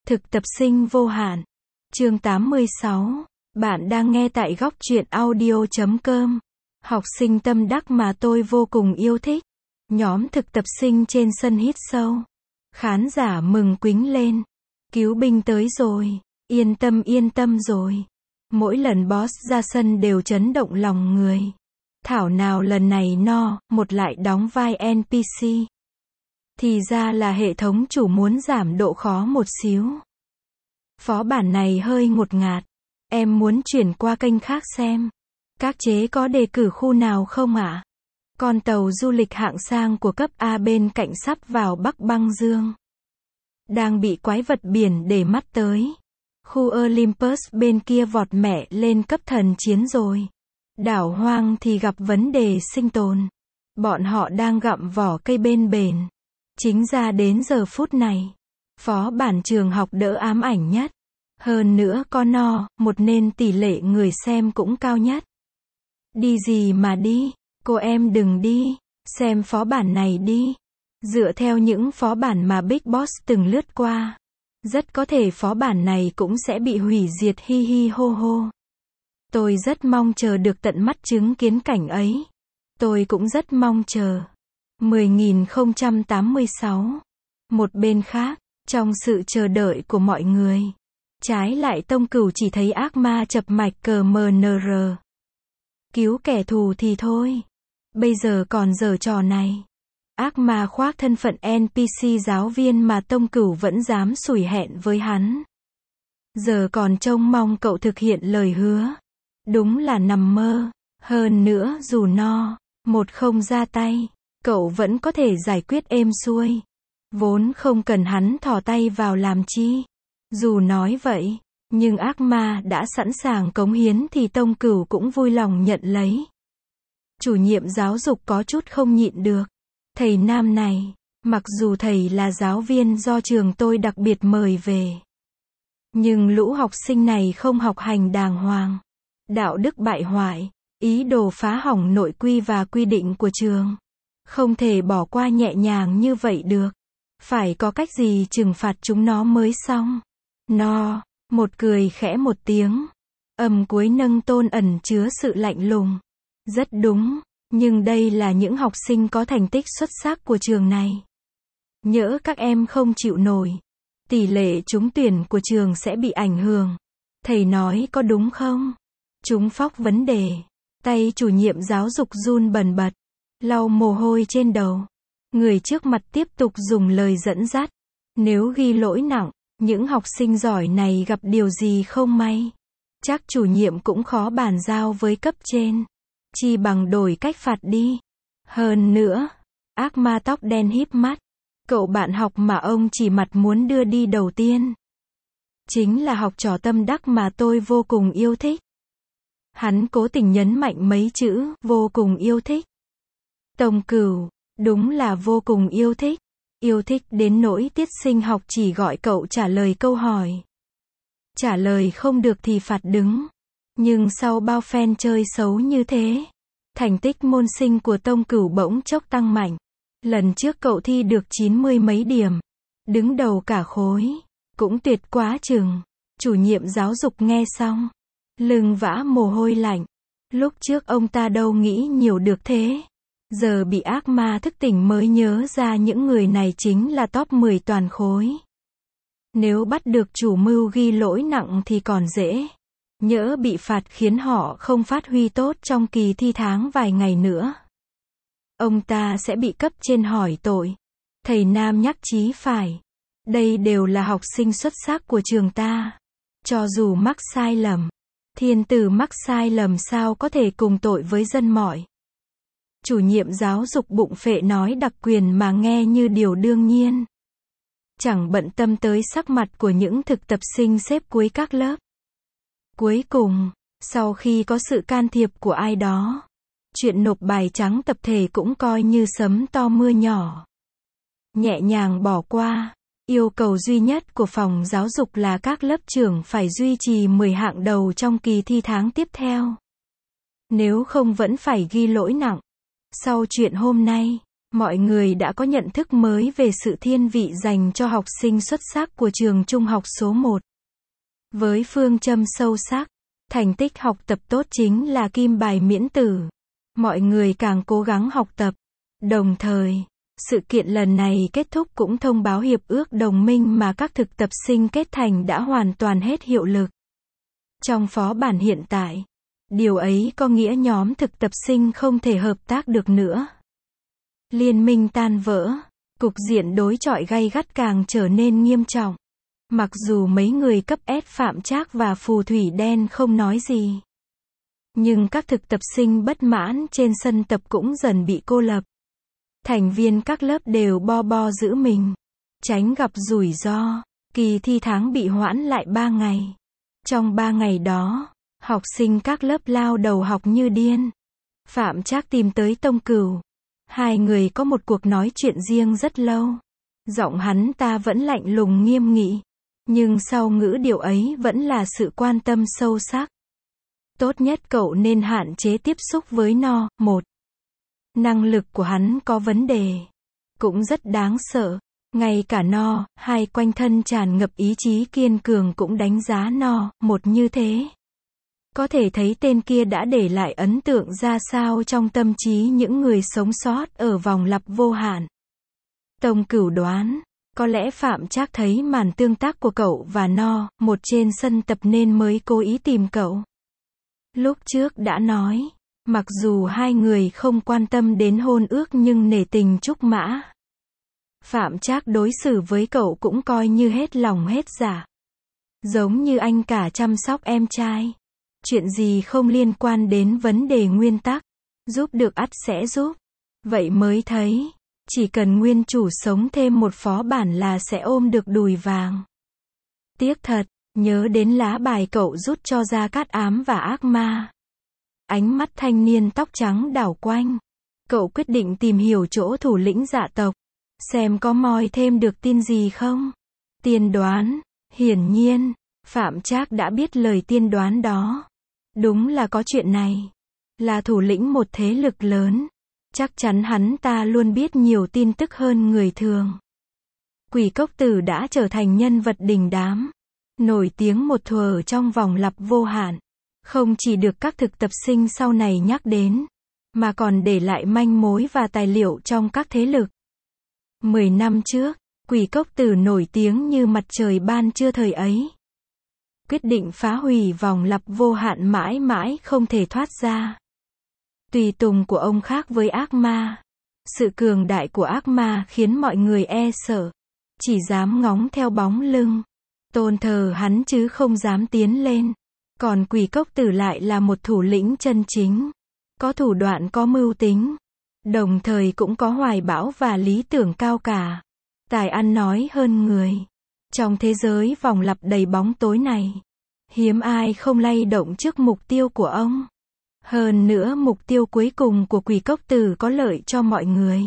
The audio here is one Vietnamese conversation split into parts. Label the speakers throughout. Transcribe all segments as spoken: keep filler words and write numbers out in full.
Speaker 1: Thực tập sinh vô hạn. Chương tám mươi sáu. Bạn đang nghe tại góc truyện audio chấm com. Học sinh tâm đắc mà tôi vô cùng yêu thích. Nhóm thực tập sinh trên sân hít sâu. Khán giả mừng quính lên. Cứu binh tới rồi. Yên tâm yên tâm rồi. Mỗi lần boss ra sân đều chấn động lòng người. Thảo nào lần này no, một lại đóng vai en pê xê. Thì ra là hệ thống chủ muốn giảm độ khó một xíu. Phó bản này hơi ngột ngạt. Em muốn chuyển qua kênh khác xem. Các chế có đề cử khu nào không ạ? À? Con tàu du lịch hạng sang của cấp A bên cạnh sắp vào Bắc Băng Dương. Đang bị quái vật biển để mắt tới. Khu Olympus bên kia vọt mẹ lên cấp thần chiến rồi. Đảo hoang thì gặp vấn đề sinh tồn. Bọn họ đang gặm vỏ cây bên bền. Chính ra đến giờ phút này, phó bản trường học đỡ ám ảnh nhất. Hơn nữa có no, một nên tỷ lệ người xem cũng cao nhất. Đi gì mà đi, cô em đừng đi, xem phó bản này đi. Dựa theo những phó bản mà Big Boss từng lướt qua, rất có thể phó bản này cũng sẽ bị hủy diệt hi hi hô hô. Tôi rất mong chờ được tận mắt chứng kiến cảnh ấy. Tôi cũng rất mong chờ. mười nghìn không trăm tám mươi sáu. Một bên khác, trong sự chờ đợi của mọi người, trái lại Tông Cửu chỉ thấy ác ma chập mạch cờ em en rờ. Cứu kẻ thù thì thôi. Bây giờ còn giở trò này. Ác ma khoác thân phận en pê xê giáo viên mà Tông Cửu vẫn dám xủi hẹn với hắn. Giờ còn trông mong cậu thực hiện lời hứa. Đúng là nằm mơ. Hơn nữa dù no, một không ra tay, cậu vẫn có thể giải quyết êm xuôi. Vốn không cần hắn thò tay vào làm chi. Dù nói vậy, nhưng ác ma đã sẵn sàng cống hiến thì Tông Cửu cũng vui lòng nhận lấy. Chủ nhiệm giáo dục có chút không nhịn được. Thầy nam này, mặc dù thầy là giáo viên do trường tôi đặc biệt mời về, nhưng lũ học sinh này không học hành đàng hoàng. Đạo đức bại hoại, ý đồ phá hỏng nội quy và quy định của trường. Không thể bỏ qua nhẹ nhàng như vậy được. Phải có cách gì trừng phạt chúng nó mới xong. No, một cười khẽ một tiếng. Âm cuối nâng tôn ẩn chứa sự lạnh lùng. Rất đúng, nhưng đây là những học sinh có thành tích xuất sắc của trường này. Nhỡ các em không chịu nổi, tỷ lệ trúng tuyển của trường sẽ bị ảnh hưởng. Thầy nói có đúng không? Chúng phóc vấn đề. Tay chủ nhiệm giáo dục run bần bật, lau mồ hôi trên đầu. Người trước mặt tiếp tục dùng lời dẫn dắt. Nếu ghi lỗi nặng, những học sinh giỏi này gặp điều gì không may, chắc chủ nhiệm cũng khó bàn giao với cấp trên. Chi bằng đổi cách phạt đi. Hơn nữa, ác ma tóc đen híp mắt. Cậu bạn học mà ông chỉ mặt muốn đưa đi đầu tiên, chính là học trò tâm đắc mà tôi vô cùng yêu thích. Hắn cố tình nhấn mạnh mấy chữ, vô cùng yêu thích. Tông Cửu, đúng là vô cùng yêu thích. Yêu thích đến nỗi tiết sinh học chỉ gọi cậu trả lời câu hỏi. Trả lời không được thì phạt đứng. Nhưng sau bao phen chơi xấu như thế, thành tích môn sinh của Tông Cửu bỗng chốc tăng mạnh. Lần trước cậu thi được chín mươi mấy điểm, đứng đầu cả khối, cũng tuyệt quá chừng. Chủ nhiệm giáo dục nghe xong, lưng vã mồ hôi lạnh. Lúc trước ông ta đâu nghĩ nhiều được thế. Giờ bị ác ma thức tỉnh mới nhớ ra những người này chính là top mười toàn khối. Nếu bắt được chủ mưu ghi lỗi nặng thì còn dễ. Nhỡ bị phạt khiến họ không phát huy tốt trong kỳ thi tháng vài ngày nữa, ông ta sẽ bị cấp trên hỏi tội. Thầy nam nhắc chí phải. Đây đều là học sinh xuất sắc của trường ta. Cho dù mắc sai lầm, thiên tử mắc sai lầm sao có thể cùng tội với dân mọi. Chủ nhiệm giáo dục bụng phệ nói đặc quyền mà nghe như điều đương nhiên. Chẳng bận tâm tới sắc mặt của những thực tập sinh xếp cuối các lớp. Cuối cùng, sau khi có sự can thiệp của ai đó, chuyện nộp bài trắng tập thể cũng coi như sấm to mưa nhỏ. Nhẹ nhàng bỏ qua. Yêu cầu duy nhất của phòng giáo dục là các lớp trưởng phải duy trì mười hạng đầu trong kỳ thi tháng tiếp theo. Nếu không vẫn phải ghi lỗi nặng. Sau chuyện hôm nay, mọi người đã có nhận thức mới về sự thiên vị dành cho học sinh xuất sắc của trường trung học số một. Với phương châm sâu sắc, thành tích học tập tốt chính là kim bài miễn tử. Mọi người càng cố gắng học tập. Đồng thời, sự kiện lần này kết thúc cũng thông báo hiệp ước đồng minh mà các thực tập sinh kết thành đã hoàn toàn hết hiệu lực. Trong phó bản hiện tại, điều ấy có nghĩa nhóm thực tập sinh không thể hợp tác được nữa. Liên minh tan vỡ, cục diện đối chọi gay gắt càng trở nên nghiêm trọng. Mặc dù mấy người cấp S Phạm Trác và Phù Thủy Đen không nói gì, nhưng các thực tập sinh bất mãn trên sân tập cũng dần bị cô lập. Thành viên các lớp đều bo bo giữ mình, tránh gặp rủi ro. Kỳ thi tháng bị hoãn lại ba ngày. Trong ba ngày đó, học sinh các lớp lao đầu học như điên. Phạm Trác tìm tới Tông Cửu. Hai người có một cuộc nói chuyện riêng rất lâu. Giọng hắn ta vẫn lạnh lùng nghiêm nghị, nhưng sau ngữ điệu ấy vẫn là sự quan tâm sâu sắc. Tốt nhất cậu nên hạn chế tiếp xúc với nó. Một, năng lực của hắn có vấn đề, cũng rất đáng sợ. Ngay cả nó, hai quanh thân tràn ngập ý chí kiên cường cũng đánh giá nó, một như thế. Có thể thấy tên kia đã để lại ấn tượng ra sao trong tâm trí những người sống sót ở vòng lặp vô hạn. Tông Cửu đoán, có lẽ Phạm Trác thấy màn tương tác của cậu và nó, một trên sân tập nên mới cố ý tìm cậu. Lúc trước đã nói, mặc dù hai người không quan tâm đến hôn ước nhưng nể tình trúc mã. Phạm Trác đối xử với cậu cũng coi như hết lòng hết dạ. Giống như anh cả chăm sóc em trai. Chuyện gì không liên quan đến vấn đề nguyên tắc, giúp được ắt sẽ giúp. Vậy mới thấy, chỉ cần nguyên chủ sống thêm một phó bản là sẽ ôm được đùi vàng. Tiếc thật, nhớ đến lá bài cậu rút cho Gia Cát Ám và Ác Ma. Ánh mắt thanh niên tóc trắng đảo quanh. Cậu quyết định tìm hiểu chỗ thủ lĩnh dạ tộc. Xem có moi thêm được tin gì không? Tiên đoán. Hiển nhiên, Phạm Trác đã biết lời tiên đoán đó. Đúng là có chuyện này. Là thủ lĩnh một thế lực lớn. Chắc chắn hắn ta luôn biết nhiều tin tức hơn người thường. Quỷ Cốc Tử đã trở thành nhân vật đình đám. Nổi tiếng một thuở trong vòng lặp vô hạn. Không chỉ được các thực tập sinh sau này nhắc đến, mà còn để lại manh mối và tài liệu trong các thế lực. Mười năm trước, Quỷ Cốc Tử nổi tiếng như mặt trời ban trưa thời ấy. Quyết định phá hủy vòng lặp vô hạn mãi mãi không thể thoát ra. Tùy tùng của ông khác với ác ma. Sự cường đại của ác ma khiến mọi người e sợ. Chỉ dám ngóng theo bóng lưng. Tôn thờ hắn chứ không dám tiến lên. Còn Quỷ Cốc Tử lại là một thủ lĩnh chân chính. Có thủ đoạn có mưu tính. Đồng thời cũng có hoài bão và lý tưởng cao cả. Tài ăn nói hơn người. Trong thế giới vòng lặp đầy bóng tối này, hiếm ai không lay động trước mục tiêu của ông. Hơn nữa mục tiêu cuối cùng của Quỷ Cốc Tử có lợi cho mọi người.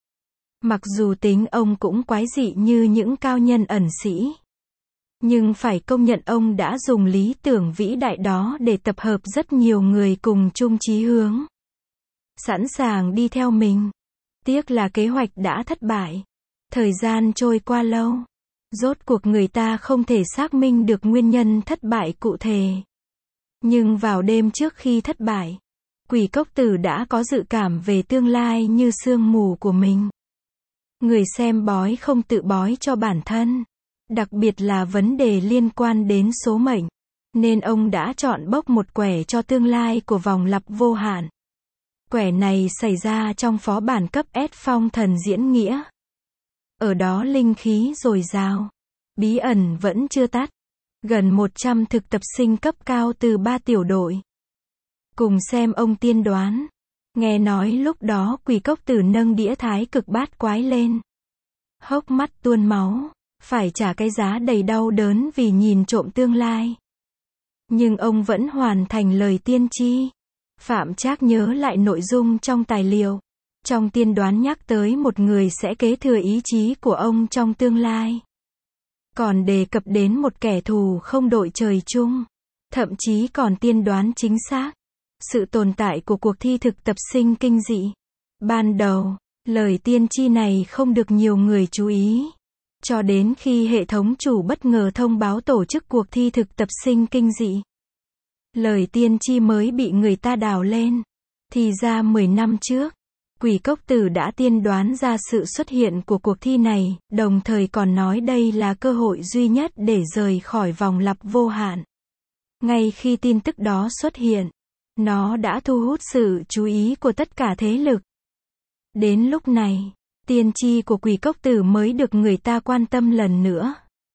Speaker 1: Mặc dù tính ông cũng quái dị như những cao nhân ẩn sĩ, nhưng phải công nhận ông đã dùng lý tưởng vĩ đại đó để tập hợp rất nhiều người cùng chung chí hướng. Sẵn sàng đi theo mình. Tiếc là kế hoạch đã thất bại. Thời gian trôi qua lâu. Rốt cuộc người ta không thể xác minh được nguyên nhân thất bại cụ thể. Nhưng vào đêm trước khi thất bại, Quỷ Cốc Tử đã có dự cảm về tương lai như sương mù của mình. Người xem bói không tự bói cho bản thân. Đặc biệt là vấn đề liên quan đến số mệnh. Nên ông đã chọn bốc một quẻ cho tương lai của vòng lặp vô hạn. Quẻ này xảy ra trong phó bản cấp S Phong Thần Diễn Nghĩa. Ở đó linh khí dồi dào. Bí ẩn vẫn chưa tắt. Gần một trăm thực tập sinh cấp cao từ ba tiểu đội. Cùng xem ông tiên đoán. Nghe nói lúc đó Quỷ Cốc Tử nâng đĩa thái cực bát quái lên. Hốc mắt tuôn máu. Phải trả cái giá đầy đau đớn vì nhìn trộm tương lai. Nhưng ông vẫn hoàn thành lời tiên tri. Phạm Trác nhớ lại nội dung trong tài liệu. Trong tiên đoán nhắc tới một người sẽ kế thừa ý chí của ông trong tương lai. Còn đề cập đến một kẻ thù không đội trời chung. Thậm chí còn tiên đoán chính xác sự tồn tại của cuộc thi thực tập sinh kinh dị. Ban đầu, Lời tiên tri này không được nhiều người chú ý. Cho đến khi hệ thống chủ bất ngờ thông báo tổ chức cuộc thi thực tập sinh kinh dị. Lời tiên tri mới bị người ta đào lên. Thì ra mười năm trước, Quỷ Cốc Tử đã tiên đoán ra sự xuất hiện của cuộc thi này, đồng thời còn nói đây là cơ hội duy nhất để rời khỏi vòng lặp vô hạn. Ngay khi tin tức đó xuất hiện, nó đã thu hút sự chú ý của tất cả thế lực. Đến lúc này, tiên tri của Quỷ Cốc Tử mới được người ta quan tâm lần nữa.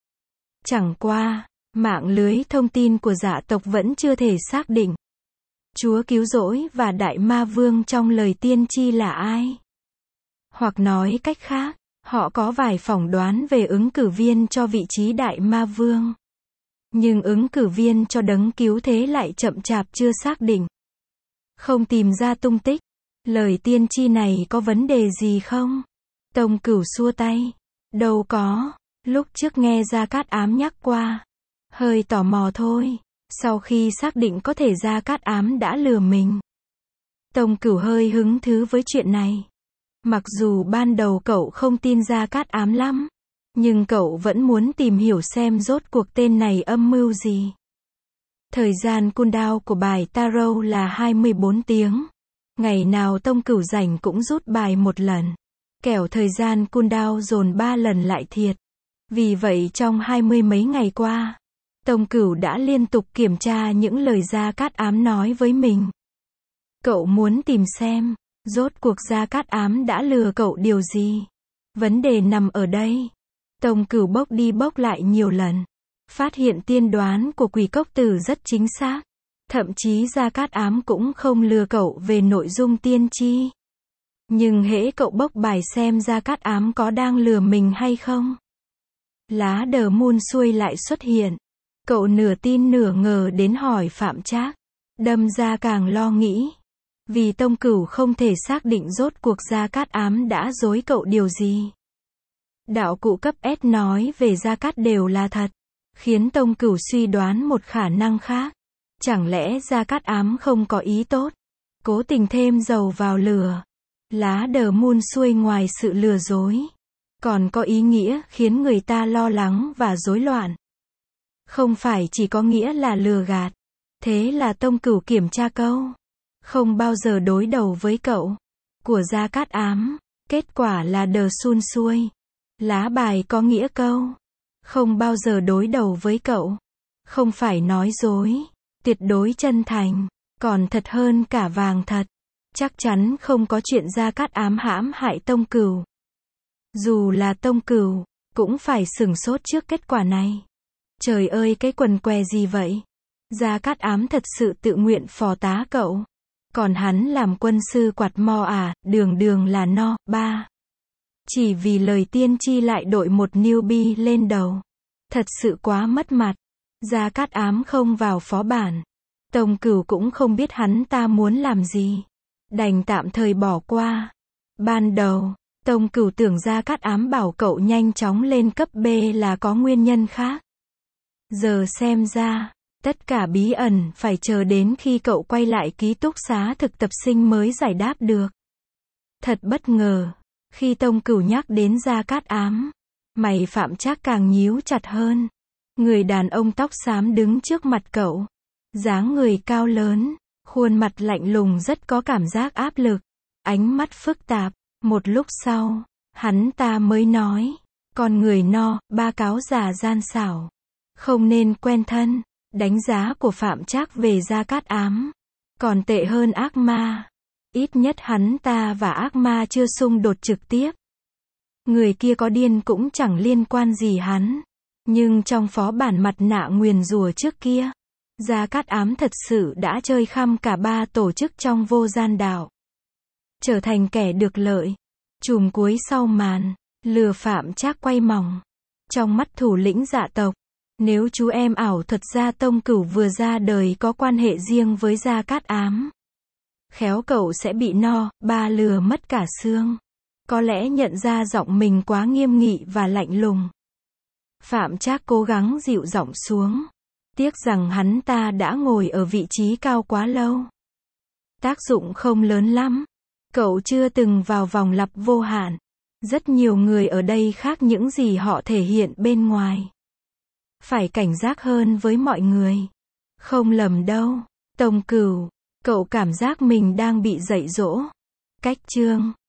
Speaker 1: Chẳng qua, mạng lưới thông tin của dạ tộc vẫn chưa thể xác định Chúa cứu rỗi và Đại Ma Vương trong lời tiên tri là ai. Hoặc nói cách khác, họ có vài phỏng đoán về ứng cử viên cho vị trí Đại Ma Vương. Nhưng ứng cử viên cho đấng cứu thế lại chậm chạp chưa xác định. Không tìm ra tung tích. Lời tiên tri này có vấn đề gì không? Tông Cửu xua tay. Đâu có, lúc trước nghe Gia Cát Ám nhắc qua. Hơi tò mò thôi. Sau khi xác định có thể Gia Cát Ám đã lừa mình. Tông Cửu hơi hứng thú với chuyện này. Mặc dù ban đầu cậu không tin Gia Cát Ám lắm, nhưng cậu vẫn muốn tìm hiểu xem rốt cuộc tên này âm mưu gì. Thời gian cooldown của bài tarot là hai mươi bốn tiếng. Ngày nào Tông Cửu rảnh cũng rút bài một lần. Kẻo thời gian cooldown dồn ba lần lại thiệt. Vì vậy trong hai mươi mấy ngày qua, Tông Cửu đã liên tục kiểm tra những lời Gia Cát Ám nói với mình. Cậu muốn tìm xem, rốt cuộc Gia Cát Ám đã lừa cậu điều gì. Vấn đề nằm ở đây. Tông Cửu bốc đi bốc lại nhiều lần. Phát hiện tiên đoán của Quỷ Cốc Tử rất chính xác. Thậm chí Gia Cát Ám cũng không lừa cậu về nội dung tiên tri. Nhưng hễ cậu bốc bài xem Gia Cát Ám có đang lừa mình hay không. Lá đờ muôn xuôi lại xuất hiện. Cậu nửa tin nửa ngờ đến hỏi Phạm Trác. Đâm ra càng lo nghĩ. Vì Tông Cửu không thể xác định rốt cuộc Gia Cát Ám đã dối cậu điều gì. Đạo cụ cấp S nói về Gia Cát đều là thật. Khiến Tông Cửu suy đoán một khả năng khác. Chẳng lẽ Gia Cát Ám không có ý tốt, cố tình thêm dầu vào lửa. Lá đờ muôn xuôi ngoài sự lừa dối, còn có ý nghĩa khiến người ta lo lắng và rối loạn. Không phải chỉ có nghĩa là lừa gạt. Thế là Tông Cửu kiểm tra câu không bao giờ đối đầu với cậu của Gia Cát Ám. Kết quả là đờ xun xuôi. Lá bài có nghĩa câu không bao giờ đối đầu với cậu. Không phải nói dối, tuyệt đối chân thành, còn thật hơn cả vàng thật. Chắc chắn không có chuyện Gia Cát Ám hãm hại Tông Cửu. Dù là Tông Cửu, cũng phải sửng sốt trước kết quả này. Trời ơi, cái quần què gì vậy? Gia Cát Ám thật sự tự nguyện phò tá cậu. Còn hắn làm quân sư quạt mo à, đường đường là no, ba. Chỉ vì lời tiên tri lại đội một newbie lên đầu. Thật sự quá mất mặt. Gia Cát Ám không vào phó bản. Tông Cửu cũng không biết hắn ta muốn làm gì. Đành tạm thời bỏ qua. Ban đầu, Tông Cửu tưởng Gia Cát Ám bảo cậu nhanh chóng lên cấp B là có nguyên nhân khác. Giờ xem ra, tất cả bí ẩn phải chờ đến khi cậu quay lại ký túc xá thực tập sinh mới giải đáp được. Thật bất ngờ, khi Tông Cửu nhắc đến Gia Cát Ám, mày Phạm Trác càng nhíu chặt hơn. Người đàn ông tóc xám đứng trước mặt cậu. Dáng người cao lớn, khuôn mặt lạnh lùng rất có cảm giác áp lực. Ánh mắt phức tạp. Một lúc sau, hắn ta mới nói. Con người no, ba cáo già gian xảo. Không nên quen thân. Đánh giá của Phạm Trác về Gia Cát Ám còn tệ hơn ác ma. Ít nhất hắn ta và ác ma chưa xung đột trực tiếp. Người kia có điên cũng chẳng liên quan gì hắn. Nhưng trong phó bản mặt nạ nguyền rủa trước kia, Gia Cát Ám thật sự đã chơi khăm cả ba tổ chức trong vô gian đạo. Trở thành kẻ được lợi. Chùm cuối sau màn, lừa Phạm Trác quay mòng. Trong mắt thủ lĩnh dạ tộc, nếu chú em ảo thuật Gia Tông Cửu vừa ra đời có quan hệ riêng với Gia Cát Ám, khéo cậu sẽ bị no, ba lừa mất cả xương. Có lẽ nhận ra giọng mình quá nghiêm nghị và lạnh lùng. Phạm Trác cố gắng dịu giọng xuống. Tiếc rằng hắn ta đã ngồi ở vị trí cao quá lâu. Tác dụng không lớn lắm. Cậu chưa từng vào vòng lặp vô hạn. Rất nhiều người ở đây khác những gì họ thể hiện bên ngoài. Phải cảnh giác hơn với mọi người. Không lầm đâu. Tông Cửu, cậu cảm giác mình đang bị dạy dỗ. Cách chương